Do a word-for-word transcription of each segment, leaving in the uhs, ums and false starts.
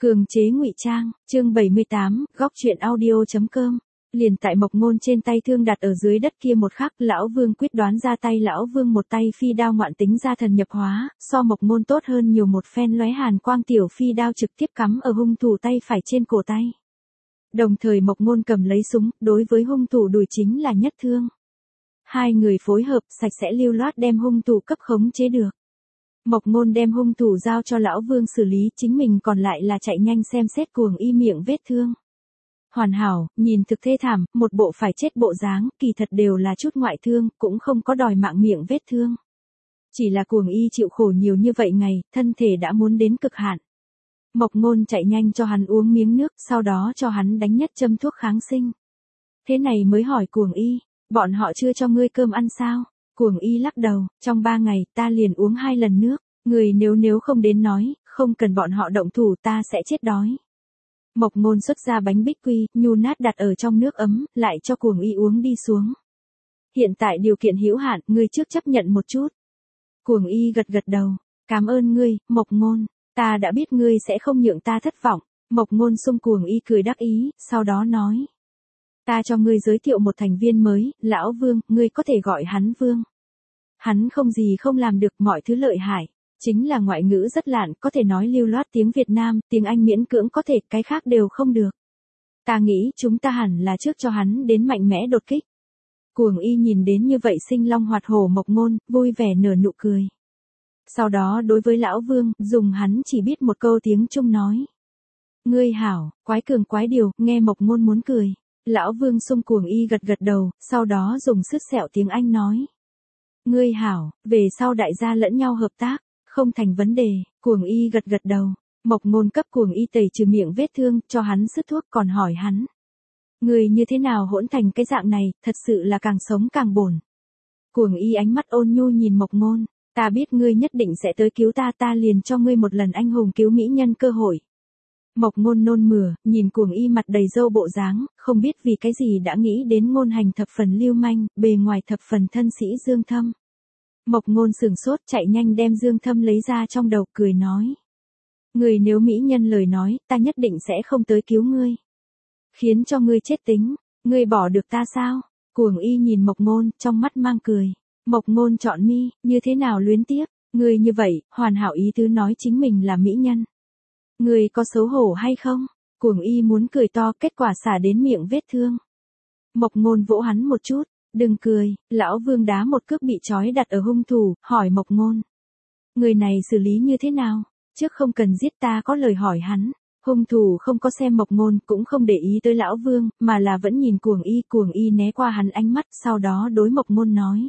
Cường chế ngụy trang, chương bảy mươi tám, góc truyện audio.com. Liền tại Mộc Ngôn trên tay thương đặt ở dưới đất kia một khắc, lão Vương quyết đoán ra tay. Lão Vương một tay phi đao ngoạn tính ra thần nhập hóa, so Mộc Ngôn tốt hơn nhiều. Một phen lóe hàn quang tiểu phi đao trực tiếp cắm ở hung thủ tay phải trên cổ tay. Đồng thời Mộc Ngôn cầm lấy súng, đối với hung thủ đùi chính là nhất thương. Hai người phối hợp, sạch sẽ lưu loát đem hung thủ cấp khống chế được. Mộc Ngôn đem hung thủ giao cho lão Vương xử lý, chính mình còn lại là chạy nhanh xem xét Cuồng Y miệng vết thương. Hoàn hảo, nhìn thực thê thảm, một bộ phải chết bộ dáng, kỳ thật đều là chút ngoại thương, cũng không có đòi mạng miệng vết thương. Chỉ là Cuồng Y chịu khổ nhiều như vậy ngày, thân thể đã muốn đến cực hạn. Mộc Ngôn chạy nhanh cho hắn uống miếng nước, sau đó cho hắn đánh nhất châm thuốc kháng sinh. Thế này mới hỏi Cuồng Y, bọn họ chưa cho ngươi cơm ăn sao? Cuồng Y lắc đầu, trong ba ngày ta liền uống hai lần nước, người nếu nếu không đến nói, không cần bọn họ động thủ ta sẽ chết đói. Mộc Ngôn xuất ra bánh bích quy, nhu nát đặt ở trong nước ấm, lại cho Cuồng Y uống đi xuống. Hiện tại điều kiện hữu hạn, ngươi trước chấp nhận một chút. Cuồng Y gật gật đầu, cảm ơn ngươi, Mộc Ngôn, ta đã biết ngươi sẽ không nhượng ta thất vọng. Mộc Ngôn xung Cuồng Y cười đắc ý, sau đó nói. Ta cho ngươi giới thiệu một thành viên mới, lão Vương, ngươi có thể gọi hắn Vương. Hắn không gì không làm được, mọi thứ lợi hại. Chính là ngoại ngữ rất lạn, có thể nói lưu loát tiếng Việt Nam, tiếng Anh miễn cưỡng có thể, cái khác đều không được. Ta nghĩ chúng ta hẳn là trước cho hắn đến mạnh mẽ đột kích. Cuồng Y nhìn đến như vậy sinh long hoạt hổ Mộc Ngôn, vui vẻ nở nụ cười. Sau đó đối với lão Vương, dùng hắn chỉ biết một câu tiếng Trung nói. Ngươi hảo, quái cường quái điều, nghe Mộc Ngôn muốn cười. Lão Vương xung Cuồng Y gật gật đầu, sau đó dùng sứt sẹo tiếng Anh nói. Ngươi hảo, về sau đại gia lẫn nhau hợp tác, không thành vấn đề. Cuồng Y gật gật đầu, Mộc Ngôn cấp Cuồng Y tẩy trừ miệng vết thương, cho hắn sứt thuốc còn hỏi hắn. Ngươi như thế nào hỗn thành cái dạng này, thật sự là càng sống càng bổn. Cuồng Y ánh mắt ôn nhu nhìn Mộc Ngôn, ta biết ngươi nhất định sẽ tới cứu ta, ta liền cho ngươi một lần anh hùng cứu mỹ nhân cơ hội. Mộc Ngôn nôn mửa, nhìn Cuồng Y mặt đầy râu bộ dáng, không biết vì cái gì đã nghĩ đến ngôn hành thập phần lưu manh, bề ngoài thập phần thân sĩ Dương Thâm. Mộc Ngôn sửng sốt, chạy nhanh đem Dương Thâm lấy ra trong đầu, cười nói. Ngươi nếu mỹ nhân lời nói, ta nhất định sẽ không tới cứu ngươi. Khiến cho ngươi chết tính, ngươi bỏ được ta sao? Cuồng Y nhìn Mộc Ngôn, trong mắt mang cười. Mộc Ngôn chọn mi, như thế nào luyến tiếc, ngươi như vậy, hoàn hảo ý tứ nói chính mình là mỹ nhân. Ngươi có xấu hổ hay không? Cuồng Y muốn cười to, kết quả xả đến miệng vết thương. Mộc Ngôn vỗ hắn một chút, đừng cười. Lão Vương đá một cước bị trói đặt ở hung thủ, hỏi Mộc Ngôn. Người này xử lý như thế nào? Trước không cần giết ta, có lời hỏi hắn. Hung thủ không có xem Mộc Ngôn, cũng không để ý tới lão Vương, mà là vẫn nhìn Cuồng Y. Cuồng Y né qua hắn ánh mắt, sau đó đối Mộc Ngôn nói.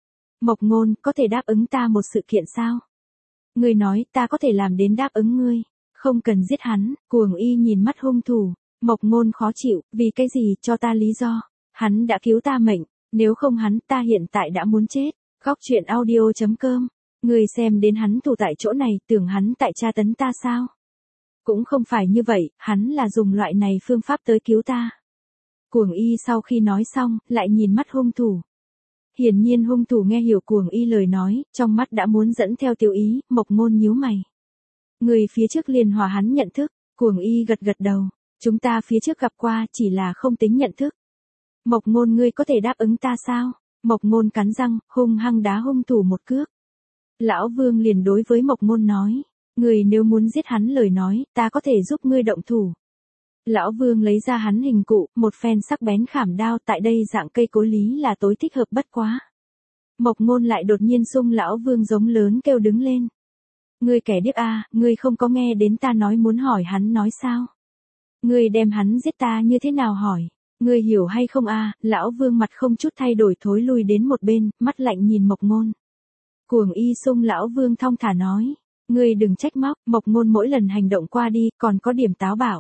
Mộc Ngôn, có thể đáp ứng ta một sự kiện sao? Ngươi nói, ta có thể làm đến đáp ứng ngươi. Không cần giết hắn. Cuồng Y nhìn mắt hung thủ. Mộc Ngôn khó chịu, vì cái gì, cho ta lý do. Hắn đã cứu ta mệnh, nếu không hắn, ta hiện tại đã muốn chết. Góc truyện audio.com. Người xem đến hắn tù tại chỗ này, tưởng hắn tại tra tấn ta sao? Cũng không phải như vậy, hắn là dùng loại này phương pháp tới cứu ta. Cuồng Y sau khi nói xong, lại nhìn mắt hung thủ. Hiển nhiên hung thủ nghe hiểu Cuồng Y lời nói, trong mắt đã muốn dẫn theo tiêu ý. Mộc Ngôn nhíu mày. Người phía trước liền hòa hắn nhận thức. Cuồng Y gật gật đầu. Chúng ta phía trước gặp qua, chỉ là không tính nhận thức. Mộc Ngôn, ngươi có thể đáp ứng ta sao? Mộc Ngôn cắn răng, hung hăng đá hung thủ một cước. Lão Vương liền đối với Mộc Ngôn nói. Ngươi nếu muốn giết hắn lời nói, ta có thể giúp ngươi động thủ. Lão Vương lấy ra hắn hình cụ, một phen sắc bén khảm đao, tại đây dạng cây cối lý là tối thích hợp bất quá. Mộc Ngôn lại đột nhiên xung Lão Vương giống lớn kêu đứng lên. Ngươi kẻ điếc a, ngươi không có nghe đến ta nói muốn hỏi hắn nói sao? Ngươi đem hắn giết ta như thế nào hỏi? Ngươi hiểu hay không a? Lão Vương mặt không chút thay đổi thối lui đến một bên, mắt lạnh nhìn Mộc Ngôn. Cuồng Y xung Lão Vương thong thả nói. Ngươi đừng trách móc, Mộc Ngôn mỗi lần hành động qua đi, còn có điểm táo bạo.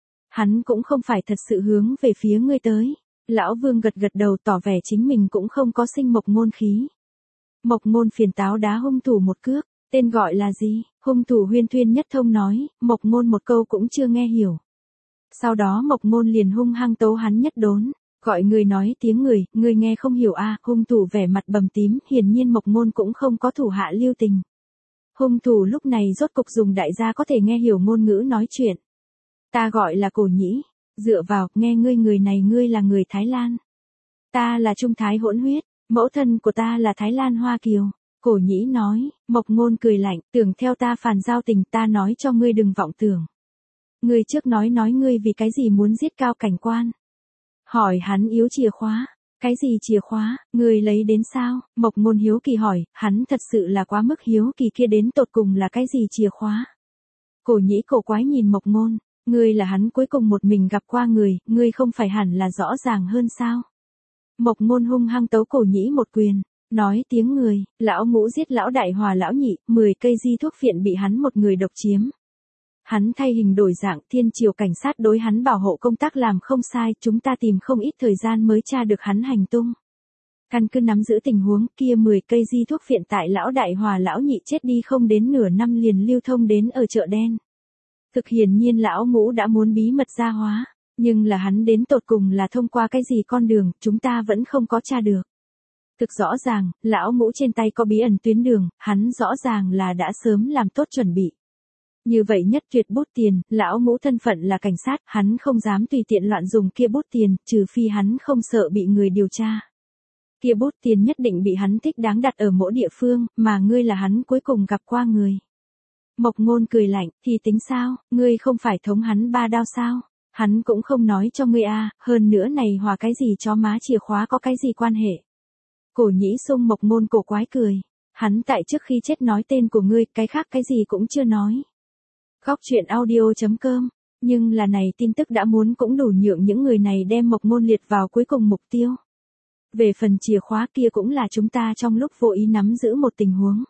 Hắn cũng không phải thật sự hướng về phía ngươi tới. Lão Vương gật gật đầu tỏ vẻ chính mình cũng không có sinh Mộc Ngôn khí. Mộc Ngôn phiền táo đá hung thủ một cước, tên gọi là gì? Hung thủ huyên thuyên nhất thông nói, Mộc Ngôn một câu cũng chưa nghe hiểu. Sau đó Mộc Ngôn liền hung hăng tấu hắn nhất đốn, gọi người nói tiếng người, người nghe không hiểu a. À, hung thủ vẻ mặt bầm tím, hiển nhiên Mộc Ngôn cũng không có thủ hạ lưu tình. Hung thủ lúc này rốt cục dùng đại gia có thể nghe hiểu ngôn ngữ nói chuyện. Ta gọi là Cổ Nhĩ. Dựa vào, nghe ngươi người này ngươi là người Thái Lan. Ta là Trung Thái hỗn huyết, mẫu thân của ta là Thái Lan Hoa Kiều. Cổ Nhĩ nói, Mộc Ngôn cười lạnh, tưởng theo ta phàn giao tình, ta nói cho ngươi đừng vọng tưởng. Ngươi trước nói nói ngươi vì cái gì muốn giết Cao Cảnh Quan. Hỏi hắn yếu chìa khóa. Cái gì chìa khóa, ngươi lấy đến sao? Mộc Ngôn hiếu kỳ hỏi, hắn thật sự là quá mức hiếu kỳ kia đến tột cùng là cái gì chìa khóa. Cổ Nhĩ cổ quái nhìn Mộc Ngôn, ngươi là hắn cuối cùng một mình gặp qua người, ngươi không phải hẳn là rõ ràng hơn sao? Mộc Ngôn hung hăng tấu Cổ Nhĩ một quyền, nói tiếng người, lão ngũ giết lão đại hòa lão nhị, mười cây di thuốc phiện bị hắn một người độc chiếm. Hắn thay hình đổi dạng, thiên triều cảnh sát đối hắn bảo hộ công tác làm không sai, chúng ta tìm không ít thời gian mới tra được hắn hành tung. Căn cứ nắm giữ tình huống kia mười cây di thuốc phiện tại lão đại hòa lão nhị chết đi không đến nửa năm liền lưu thông đến ở chợ đen. Thực hiển nhiên lão ngũ đã muốn bí mật gia hóa, nhưng là hắn đến tột cùng là thông qua cái gì con đường, chúng ta vẫn không có tra được. Thực rõ ràng, lão ngũ trên tay có bí ẩn tuyến đường, hắn rõ ràng là đã sớm làm tốt chuẩn bị. Như vậy nhất tuyệt bút tiền, lão ngũ thân phận là cảnh sát, hắn không dám tùy tiện loạn dùng kia bút tiền, trừ phi hắn không sợ bị người điều tra. Kia bút tiền nhất định bị hắn thích đáng đặt ở mỗi địa phương, mà ngươi là hắn cuối cùng gặp qua người. Mộc Ngôn cười lạnh, thì tính sao, ngươi không phải thống hắn ba đao sao? Hắn cũng không nói cho ngươi a, hơn nữa này hòa cái gì chó má chìa khóa có cái gì quan hệ. Cổ Nhĩ xung Mộc Ngôn cổ quái cười, hắn tại trước khi chết nói tên của ngươi, cái khác cái gì cũng chưa nói. Góc truyện audio chấm com, nhưng là này tin tức đã muốn cũng đủ nhượng những người này đem Mộc Ngôn liệt vào cuối cùng mục tiêu. Về phần chìa khóa kia cũng là chúng ta trong lúc vô ý nắm giữ một tình huống.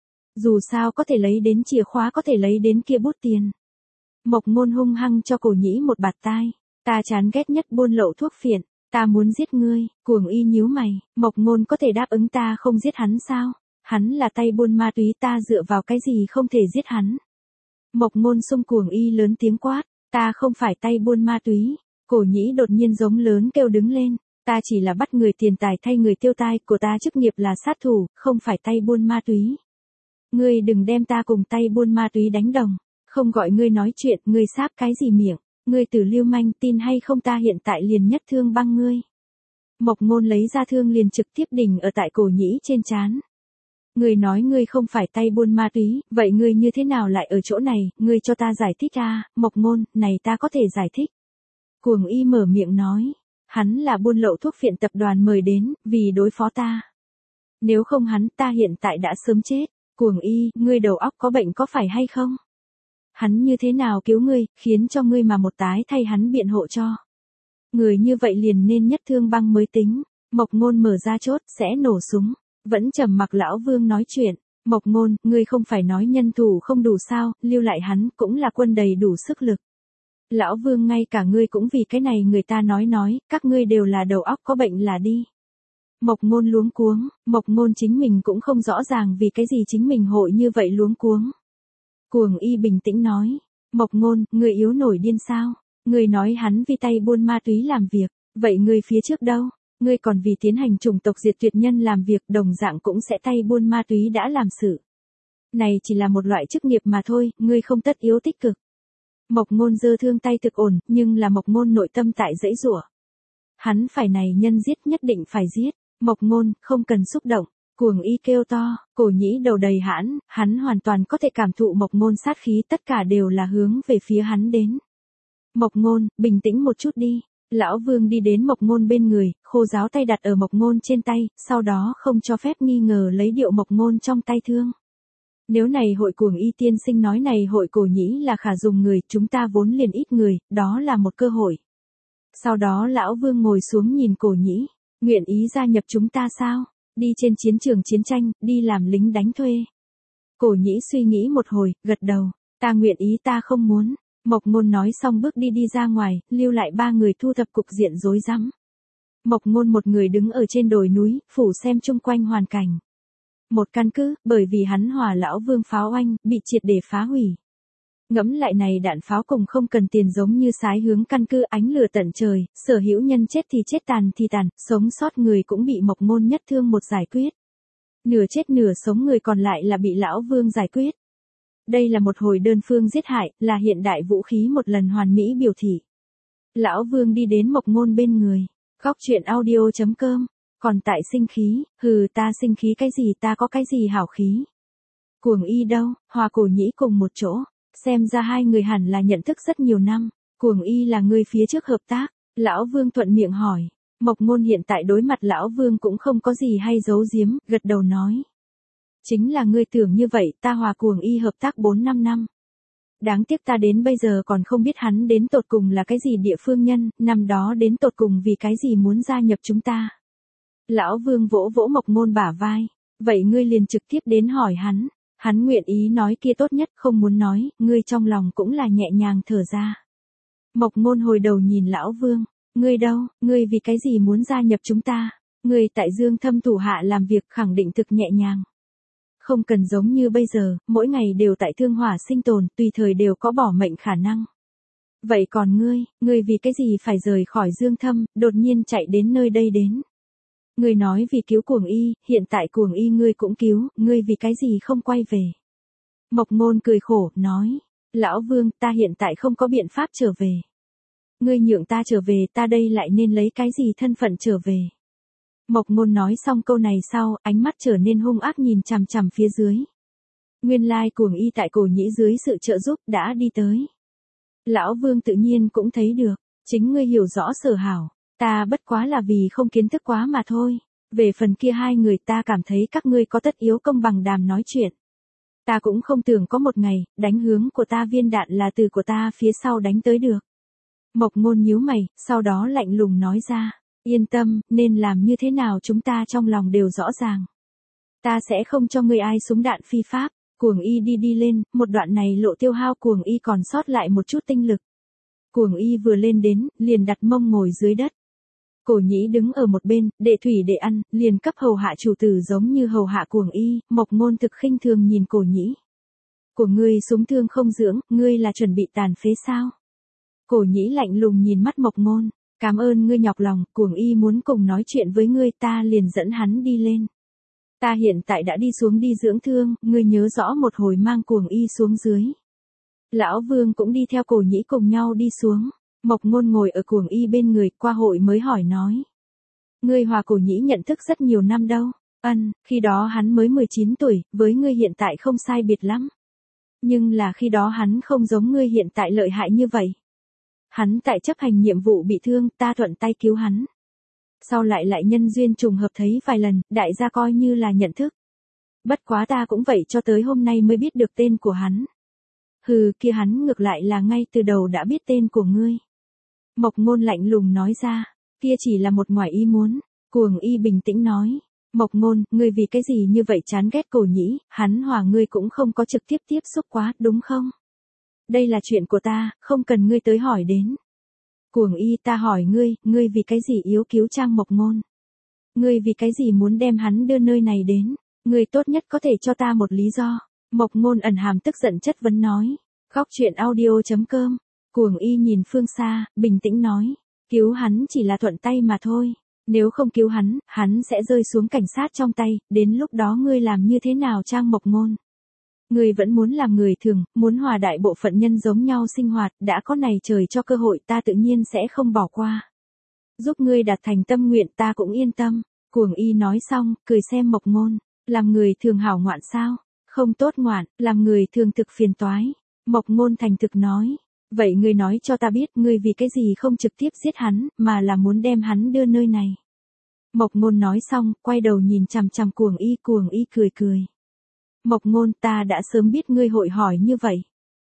Dù sao có thể lấy đến chìa khóa có thể lấy đến kia bút tiền. Mộc Ngôn hung hăng cho Cổ Nhĩ một bạt tai, ta chán ghét nhất buôn lậu thuốc phiện, ta muốn giết ngươi. Cuồng Y nhíu mày, Mộc Ngôn có thể đáp ứng ta không giết hắn sao? Hắn là tay buôn ma túy, ta dựa vào cái gì không thể giết hắn? Mộc Ngôn xung Cuồng Y lớn tiếng quát, ta không phải tay buôn ma túy. Cổ Nhĩ đột nhiên giống lớn kêu đứng lên, ta chỉ là bắt người tiền tài thay người tiêu tai, của ta chức nghiệp là sát thủ, không phải tay buôn ma túy. Ngươi đừng đem ta cùng tay buôn ma túy đánh đồng, không gọi ngươi nói chuyện, ngươi sáp cái gì miệng, ngươi tử lưu manh, tin hay không ta hiện tại liền nhất thương băng ngươi. Mộc Ngôn lấy ra thương liền trực tiếp đỉnh ở tại Cổ Nhĩ trên trán. Ngươi nói ngươi không phải tay buôn ma túy, vậy ngươi như thế nào lại ở chỗ này, ngươi cho ta giải thích a, Mộc Ngôn, này ta có thể giải thích. Cuồng Y mở miệng nói, hắn là buôn lậu thuốc phiện tập đoàn mời đến, vì đối phó ta. Nếu không hắn ta hiện tại đã sớm chết. Cuồng Y, ngươi đầu óc có bệnh có phải hay không? Hắn như thế nào cứu ngươi, khiến cho ngươi mà một tái thay hắn biện hộ cho. Người như vậy liền nên nhất thương băng mới tính. Mộc Ngôn mở ra chốt, sẽ nổ súng. Vẫn trầm mặc lão Vương nói chuyện. Mộc Ngôn, ngươi không phải nói nhân thủ không đủ sao, lưu lại hắn cũng là quân đầy đủ sức lực. Lão Vương ngay cả ngươi cũng vì cái này người ta nói nói, các ngươi đều là đầu óc có bệnh là đi. Mộc Ngôn luống cuống, Mộc Ngôn chính mình cũng không rõ ràng vì cái gì chính mình hội như vậy luống cuống. Cuồng Y bình tĩnh nói, Mộc Ngôn, ngươi yếu nổi điên sao? Ngươi nói hắn vì tay buôn ma túy làm việc, vậy ngươi phía trước đâu? Ngươi còn vì tiến hành chủng tộc diệt tuyệt nhân làm việc, đồng dạng cũng sẽ tay buôn ma túy đã làm sự. Này chỉ là một loại chức nghiệp mà thôi, ngươi không tất yếu tích cực. Mộc Ngôn giơ thương tay thực ổn, nhưng là Mộc Ngôn nội tâm tại dãy giụa. Hắn phải này nhân giết nhất định phải giết. Mộc Ngôn, không cần xúc động. Cuồng Y kêu to, Cổ Nhĩ đầu đầy hãn, hắn hoàn toàn có thể cảm thụ Mộc Ngôn sát khí, tất cả đều là hướng về phía hắn đến. Mộc Ngôn, bình tĩnh một chút đi. Lão Vương đi đến Mộc Ngôn bên người, khô giáo tay đặt ở Mộc Ngôn trên tay, sau đó không cho phép nghi ngờ lấy điệu Mộc Ngôn trong tay thương. Nếu này hội Cuồng Y tiên sinh nói này hội Cổ Nhĩ là khả dùng người, chúng ta vốn liền ít người, đó là một cơ hội. Sau đó lão Vương ngồi xuống nhìn Cổ Nhĩ, nguyện ý gia nhập chúng ta sao? Đi trên chiến trường chiến tranh, đi làm lính đánh thuê. Cổ Nhĩ suy nghĩ một hồi, gật đầu, ta nguyện ý ta không muốn. Mộc Ngôn nói xong bước đi đi ra ngoài, lưu lại ba người thu thập cục diện rối rắm. Mộc Ngôn một người đứng ở trên đồi núi, phủ xem chung quanh hoàn cảnh. Một căn cứ, bởi vì hắn hòa lão Vương pháo oanh, bị triệt để phá hủy. Ngẫm lại này đạn pháo cùng không cần tiền giống như sái hướng căn cứ ánh lửa tận trời, sở hữu nhân chết thì chết tàn thì tàn, sống sót người cũng bị Mộc Ngôn nhất thương một giải quyết. Nửa chết nửa sống người còn lại là bị lão Vương giải quyết. Đây là một hồi đơn phương giết hại, là hiện đại vũ khí một lần hoàn mỹ biểu thị. Lão Vương đi đến Mộc Ngôn bên người. Góc chuyện audio chấm com. Còn tại sinh khí, hừ ta sinh khí cái gì, ta có cái gì hảo khí. Cuồng Y đâu, Hòa Cổ Nhĩ cùng một chỗ. Xem ra hai người hẳn là nhận thức rất nhiều năm. Cuồng Y là người phía trước hợp tác. Lão Vương thuận miệng hỏi. Mộc Ngôn hiện tại đối mặt Lão Vương cũng không có gì hay giấu giếm, gật đầu nói. Chính là ngươi tưởng như vậy, ta hòa Cuồng Y hợp tác bốn năm năm. Đáng tiếc ta đến bây giờ còn không biết hắn đến tột cùng là cái gì địa phương nhân, năm đó đến tột cùng vì cái gì muốn gia nhập chúng ta. Lão Vương vỗ vỗ Mộc Ngôn bả vai. Vậy ngươi liền trực tiếp đến hỏi hắn. Hắn nguyện ý nói kia tốt nhất, không muốn nói, ngươi trong lòng cũng là nhẹ nhàng thở ra. Mộc Ngôn hồi đầu nhìn Lão Vương. Ngươi đâu, ngươi vì cái gì muốn gia nhập chúng ta? Ngươi tại Dương Thâm thủ hạ làm việc khẳng định thực nhẹ nhàng. Không cần giống như bây giờ, mỗi ngày đều tại thương hỏa sinh tồn, tùy thời đều có bỏ mệnh khả năng. Vậy còn ngươi, ngươi vì cái gì phải rời khỏi Dương Thâm, đột nhiên chạy đến nơi đây đến? Ngươi nói vì cứu Cuồng Y, hiện tại Cuồng Y ngươi cũng cứu, ngươi vì cái gì không quay về? Mộc Ngôn cười khổ, nói. Lão Vương, ta hiện tại không có biện pháp trở về. Ngươi nhượng ta trở về, ta đây lại nên lấy cái gì thân phận trở về? Mộc Ngôn nói xong câu này sau, ánh mắt trở nên hung ác nhìn chằm chằm phía dưới. Nguyên lai Cuồng Y tại Cổ Nhĩ dưới sự trợ giúp đã đi tới. Lão Vương tự nhiên cũng thấy được, chính ngươi hiểu rõ sở hảo, ta bất quá là vì không kiến thức quá mà thôi. Về phần kia hai người ta cảm thấy các ngươi có tất yếu công bằng đàm nói chuyện. Ta cũng không tưởng có một ngày, đánh hướng của ta viên đạn là từ của ta phía sau đánh tới được. Mộc Ngôn nhíu mày, sau đó lạnh lùng nói ra. Yên tâm, nên làm như thế nào chúng ta trong lòng đều rõ ràng. Ta sẽ không cho ngươi ai súng đạn phi pháp. Cuồng Y đi đi lên, một đoạn này lộ tiêu hao Cuồng Y còn sót lại một chút tinh lực. Cuồng Y vừa lên đến, liền đặt mông ngồi dưới đất. Cổ Nhĩ đứng ở một bên, đệ thủy để ăn, liền cấp hầu hạ chủ tử giống như hầu hạ Cuồng Y, Mộc Ngôn thực khinh thường nhìn Cổ Nhĩ. Của ngươi súng thương không dưỡng, ngươi là chuẩn bị tàn phế sao? Cổ Nhĩ lạnh lùng nhìn mắt Mộc Ngôn. Cảm ơn ngươi nhọc lòng, Cuồng Y muốn cùng nói chuyện với ngươi, ta liền dẫn hắn đi lên. Ta hiện tại đã đi xuống đi dưỡng thương, ngươi nhớ rõ một hồi mang Cuồng Y xuống dưới. Lão Vương cũng đi theo Cổ Nhĩ cùng nhau đi xuống. Mộc Ngôn ngồi ở Cuồng Y bên người, qua hội mới hỏi nói. Ngươi hòa Cổ Nhĩ nhận thức rất nhiều năm đâu. Ân, khi đó hắn mới mười chín tuổi, với ngươi hiện tại không sai biệt lắm. Nhưng là khi đó hắn không giống ngươi hiện tại lợi hại như vậy. Hắn tại chấp hành nhiệm vụ bị thương, ta thuận tay cứu hắn. Sau lại lại nhân duyên trùng hợp thấy vài lần, đại gia coi như là nhận thức. Bất quá ta cũng vậy cho tới hôm nay mới biết được tên của hắn. Hừ, kia hắn ngược lại là ngay từ đầu đã biết tên của ngươi. Mộc Ngôn lạnh lùng nói ra, kia chỉ là một ngoài ý muốn. Cuồng Y bình tĩnh nói, Mộc Ngôn, ngươi vì cái gì như vậy chán ghét Cổ Nhĩ, hắn hòa ngươi cũng không có trực tiếp tiếp xúc quá, đúng không? Đây là chuyện của ta, không cần ngươi tới hỏi đến. Cuồng Y, ta hỏi ngươi, ngươi vì cái gì yếu cứu Trang Mộc Ngôn? Ngươi vì cái gì muốn đem hắn đưa nơi này đến? Ngươi tốt nhất có thể cho ta một lý do. Mộc Ngôn ẩn hàm tức giận chất vấn nói. Góc chuyện audio chấm com. Cuồng Y nhìn phương xa, bình tĩnh nói. Cứu hắn chỉ là thuận tay mà thôi. Nếu không cứu hắn, hắn sẽ rơi xuống cảnh sát trong tay, đến lúc đó ngươi làm như thế nào Trang Mộc Ngôn? Ngươi vẫn muốn làm người thường, muốn hòa đại bộ phận nhân giống nhau sinh hoạt, đã có này trời cho cơ hội ta tự nhiên sẽ không bỏ qua. Giúp ngươi đạt thành tâm nguyện ta cũng yên tâm. Cuồng Y nói xong, cười xem Mộc Ngôn, làm người thường hảo ngoạn sao? Không tốt ngoạn, làm người thường thực phiền toái. Mộc Ngôn thành thực nói, vậy ngươi nói cho ta biết ngươi vì cái gì không trực tiếp giết hắn, mà là muốn đem hắn đưa nơi này. Mộc Ngôn nói xong, quay đầu nhìn chằm chằm Cuồng Y, Cuồng Y cười cười. Mộc Ngôn, ta đã sớm biết ngươi hội hỏi như vậy.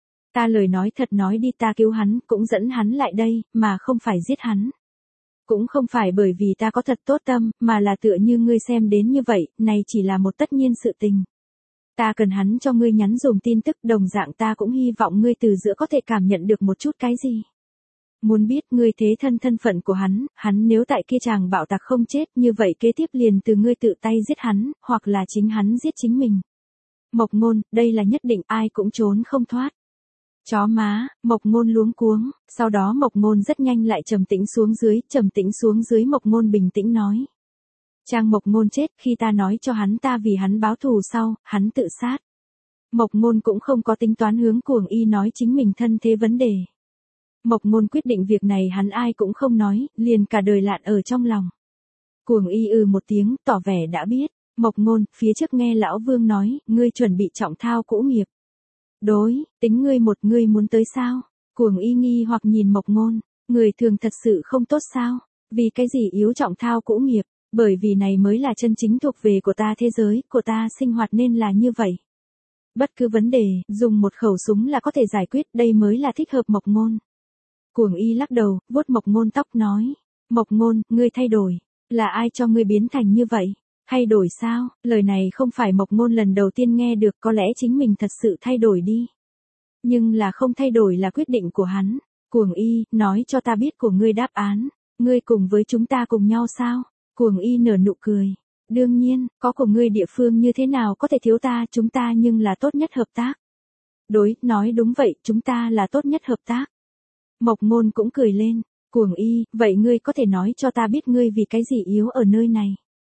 Ta lời nói thật nói đi, ta cứu hắn, cũng dẫn hắn lại đây, mà không phải giết hắn. Cũng không phải bởi vì ta có thật tốt tâm, mà là tựa như ngươi xem đến như vậy, này chỉ là một tất nhiên sự tình. Ta cần hắn cho ngươi nhắn dùm tin tức, đồng dạng ta cũng hy vọng ngươi từ giữa có thể cảm nhận được một chút cái gì. Muốn biết ngươi thế thân thân phận của hắn, hắn nếu tại kia chàng bạo tạc không chết, như vậy kế tiếp liền từ ngươi tự tay giết hắn, hoặc là chính hắn giết chính mình. Mộc Ngôn, đây là nhất định, ai cũng trốn không thoát. Chó má, Mộc Ngôn luống cuống, sau đó Mộc Ngôn rất nhanh lại trầm tĩnh xuống dưới, trầm tĩnh xuống dưới Mộc Ngôn bình tĩnh nói. Trang Mộc Ngôn chết, khi ta nói cho hắn ta vì hắn báo thù sau, hắn tự sát. Mộc Ngôn cũng không có tính toán hướng Cuồng Y nói chính mình thân thế vấn đề. Mộc Ngôn quyết định việc này hắn ai cũng không nói, liền cả đời lạn ở trong lòng. Cuồng Y ừ một tiếng, tỏ vẻ đã biết. Mộc Ngôn, phía trước nghe lão Vương nói, ngươi chuẩn bị trọng thao cũ nghiệp. Đối, tính ngươi một ngươi muốn tới sao? Cuồng Y nghi hoặc nhìn Mộc Ngôn, người thường thật sự không tốt sao? Vì cái gì yếu trọng thao cũ nghiệp? Bởi vì này mới là chân chính thuộc về của ta thế giới, của ta sinh hoạt nên là như vậy. Bất cứ vấn đề, dùng một khẩu súng là có thể giải quyết, đây mới là thích hợp Mộc Ngôn. Cuồng Y lắc đầu, vuốt Mộc Ngôn tóc nói. Mộc Ngôn, ngươi thay đổi. Là ai cho ngươi biến thành như vậy? Thay đổi sao? Lời này không phải Mộc Ngôn lần đầu tiên nghe được, có lẽ chính mình thật sự thay đổi đi. Nhưng là không thay đổi là quyết định của hắn. Cuồng Y, nói cho ta biết của ngươi đáp án. Ngươi cùng với chúng ta cùng nhau sao? Cuồng Y nở nụ cười. Đương nhiên, có của ngươi địa phương như thế nào có thể thiếu ta, chúng ta nhưng là tốt nhất hợp tác. Đối, nói đúng vậy, chúng ta là tốt nhất hợp tác. Mộc Ngôn cũng cười lên. Cuồng Y, vậy ngươi có thể nói cho ta biết ngươi vì cái gì yếu ở nơi này?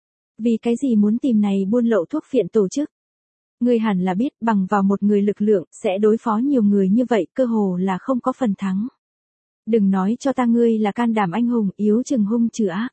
Vì cái gì muốn tìm này buôn lậu thuốc phiện tổ chức? Ngươi hẳn là biết bằng vào một người lực lượng, sẽ đối phó nhiều người như vậy, cơ hồ là không có phần thắng. Đừng nói cho ta ngươi là can đảm anh hùng, yếu chừng hung trừ ác.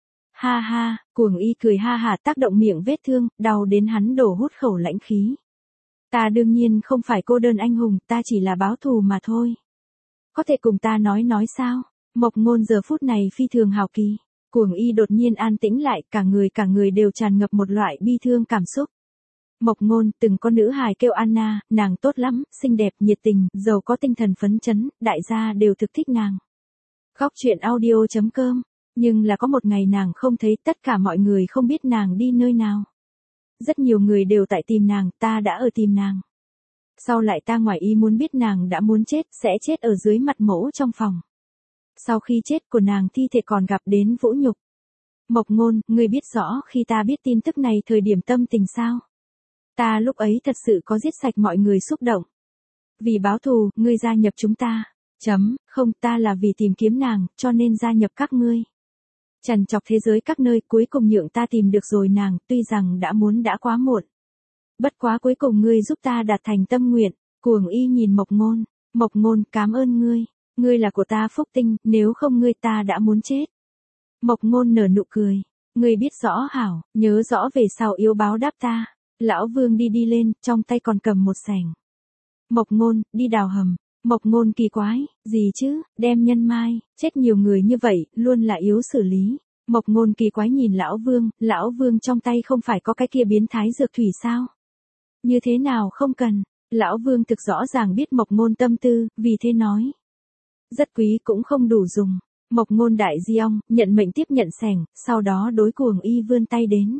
Ha ha, Cuồng Y cười ha hả tác động miệng vết thương, đau đến hắn đổ hút khẩu lãnh khí. Ta đương nhiên không phải cô đơn anh hùng, ta chỉ là báo thù mà thôi. Có thể cùng ta nói nói sao? Mộc Ngôn giờ phút này phi thường hào kỳ. Cuồng Y đột nhiên an tĩnh lại, cả người cả người đều tràn ngập một loại bi thương cảm xúc. Mộc Ngôn, từng có nữ hài kêu Anna, nàng tốt lắm, xinh đẹp, nhiệt tình, giàu có tinh thần phấn chấn, đại gia đều thực thích nàng. Góc truyện audio chấm com. Nhưng là có một ngày nàng không thấy, tất cả mọi người không biết nàng đi nơi nào. Rất nhiều người đều tại tìm nàng, ta đã ở tìm nàng. Sau lại ta ngoài ý muốn biết nàng đã muốn chết, sẽ chết ở dưới mặt mẫu trong phòng. Sau khi chết của nàng thi thể còn gặp đến vũ nhục. Mộc Ngôn, ngươi biết rõ khi ta biết tin tức này thời điểm tâm tình sao? Ta lúc ấy thật sự có giết sạch mọi người xúc động. Vì báo thù, ngươi gia nhập chúng ta. Chấm, không, ta là vì tìm kiếm nàng, cho nên gia nhập các ngươi. Trằn trọc thế giới các nơi, cuối cùng nhượng ta tìm được rồi nàng, tuy rằng đã muốn đã quá muộn. Bất quá cuối cùng ngươi giúp ta đạt thành tâm nguyện. Cuồng Y nhìn Mộc Ngôn. Mộc Ngôn, cảm ơn ngươi. Ngươi là của ta phúc tinh, nếu không ngươi ta đã muốn chết. Mộc Ngôn nở nụ cười. Ngươi biết rõ hảo, nhớ rõ về sau yếu báo đáp ta. Lão Vương đi đi lên, trong tay còn cầm một sẻng. Mộc Ngôn, đi đào hầm. Mộc Ngôn kỳ quái, gì chứ, đem nhân mai, chết nhiều người như vậy, luôn là yếu xử lý. Mộc Ngôn kỳ quái nhìn Lão Vương, Lão Vương trong tay không phải có cái kia biến thái dược thủy sao? Như thế nào không cần, Lão Vương thực rõ ràng biết Mộc Ngôn tâm tư, vì thế nói. Rất quý cũng không đủ dùng. Mộc Ngôn đại di ong, nhận mệnh tiếp nhận sẻng, sau đó đối Cuồng Y vươn tay đến.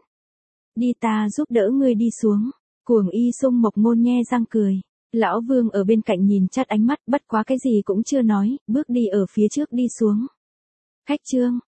Đi ta giúp đỡ ngươi đi xuống. Cuồng Y xung Mộc Ngôn nhe răng cười. Lão Vương ở bên cạnh nhìn chắt ánh mắt, bất quá cái gì cũng chưa nói, bước đi ở phía trước đi xuống. Khách trương,